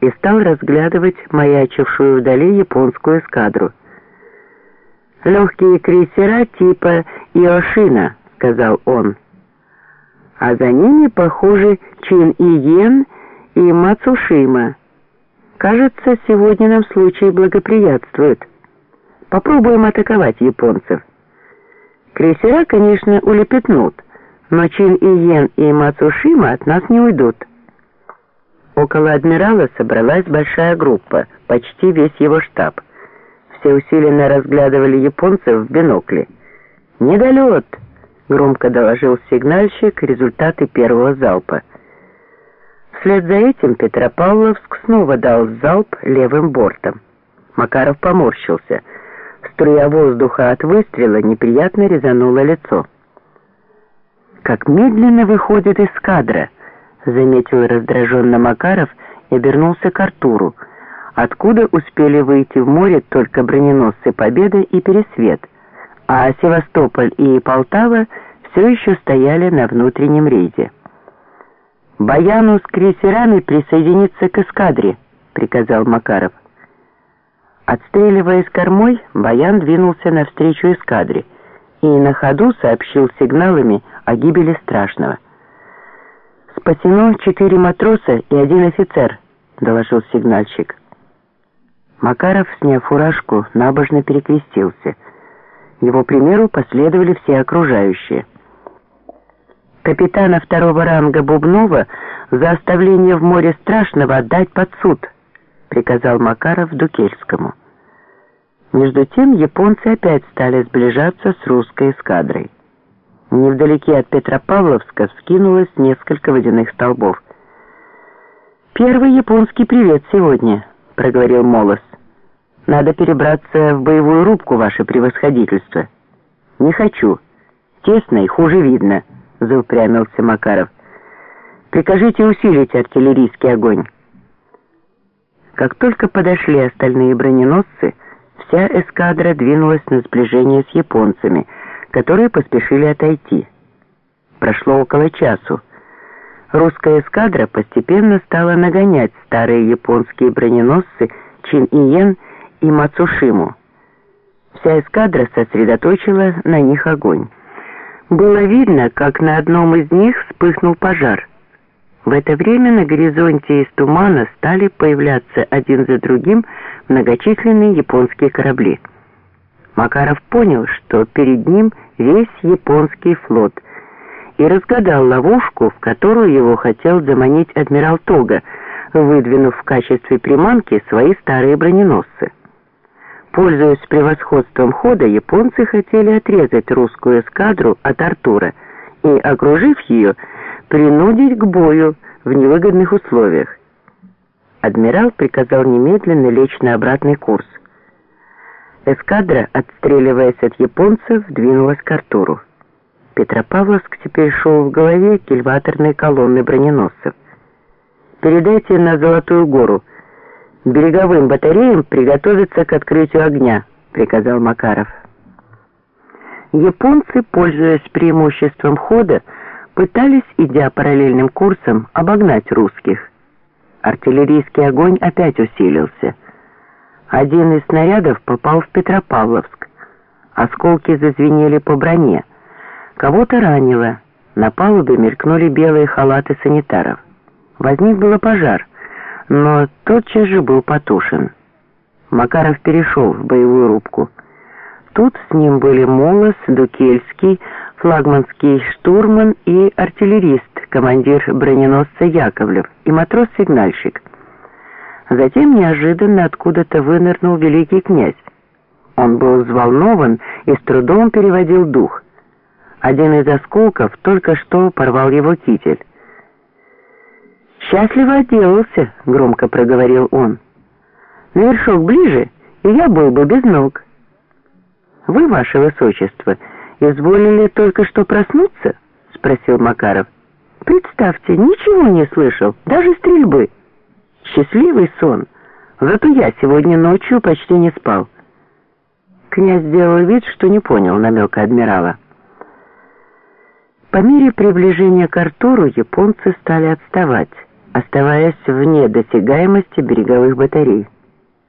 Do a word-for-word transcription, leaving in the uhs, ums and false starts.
и стал разглядывать маячившую вдали японскую эскадру. «Легкие крейсера типа Иошина», — сказал он. «А за ними, похоже, Чин-Иен и Мацушима. Кажется, сегодня нам случай благоприятствует. Попробуем атаковать японцев. Крейсера, конечно, улепетнут, но Чин-Иен и Мацушима от нас не уйдут». Около адмирала собралась большая группа, почти весь его штаб. Все усиленно разглядывали японцев в бинокли. «Недолет!» — громко доложил сигнальщик результаты первого залпа. Вслед за этим Петропавловск снова дал залп левым бортом. Макаров поморщился. Струя воздуха от выстрела неприятно резанула лицо. «Как медленно выходит эскадра!» — заметил раздраженно Макаров и обернулся к Артуру, откуда успели выйти в море только броненосцы «Победа» и «Пересвет», а Севастополь и Полтава все еще стояли на внутреннем рейде. «Баяну с крейсерами присоединиться к эскадре», — приказал Макаров. Отстреливаясь кормой, Баян двинулся навстречу эскадре и на ходу сообщил сигналами о гибели Страшного. «Спасено четыре матроса и один офицер», — доложил сигнальщик. Макаров, сняв фуражку, набожно перекрестился. Его примеру последовали все окружающие. «Капитана второго ранга Бубнова за оставление в море Страшного отдать под суд», — приказал Макаров Дукельскому. Между тем японцы опять стали сближаться с русской эскадрой. Невдалеке от Петропавловска вскинулось несколько водяных столбов. «Первый японский привет сегодня», — проговорил Молос. «Надо перебраться в боевую рубку, ваше превосходительство». «Не хочу. Тесно и хуже видно», — заупрямился Макаров. «Прикажите усилить артиллерийский огонь». Как только подошли остальные броненосцы, вся эскадра двинулась на сближение с японцами, которые поспешили отойти. Прошло около часу. Русская эскадра постепенно стала нагонять старые японские броненосцы Чин-Иен и Мацушиму. Вся эскадра сосредоточила на них огонь. Было видно, как на одном из них вспыхнул пожар. В это время на горизонте из тумана стали появляться один за другим многочисленные японские корабли. Макаров понял, что перед ним весь японский флот, и разгадал ловушку, в которую его хотел заманить адмирал Тога, выдвинув в качестве приманки свои старые броненосцы. Пользуясь превосходством хода, японцы хотели отрезать русскую эскадру от Артура и, окружив ее, принудить к бою в невыгодных условиях. Адмирал приказал немедленно лечь на обратный курс. Эскадра, отстреливаясь от японцев, двинулась к Артуру. Петропавловск теперь шел в голове кильваторной колонны броненосцев. «Передайте на Золотую гору. Береговым батареям приготовиться к открытию огня», — приказал Макаров. Японцы, пользуясь преимуществом хода, пытались, идя параллельным курсом, обогнать русских. Артиллерийский огонь опять усилился. Один из снарядов попал в Петропавловск. Осколки зазвенели по броне. Кого-то ранило. На палубе мелькнули белые халаты санитаров. Возник был пожар, но тотчас же был потушен. Макаров перешел в боевую рубку. Тут с ним были Молос, Дукельский, флагманский штурман и артиллерист, командир броненосца Яковлев и матрос-сигнальщик. Затем неожиданно откуда-то вынырнул великий князь. Он был взволнован и с трудом переводил дух. Один из осколков только что порвал его китель. «Счастливо отделался», — громко проговорил он. «На вершок ближе, и я был бы без ног». «Вы, ваше высочество, изволили только что проснуться?» — спросил Макаров. «Представьте, ничего не слышал, даже стрельбы. Счастливый сон, зато я сегодня ночью почти не спал». Князь сделал вид, что не понял намека адмирала. По мере приближения к Артуру японцы стали отставать, оставаясь вне досягаемости береговых батарей.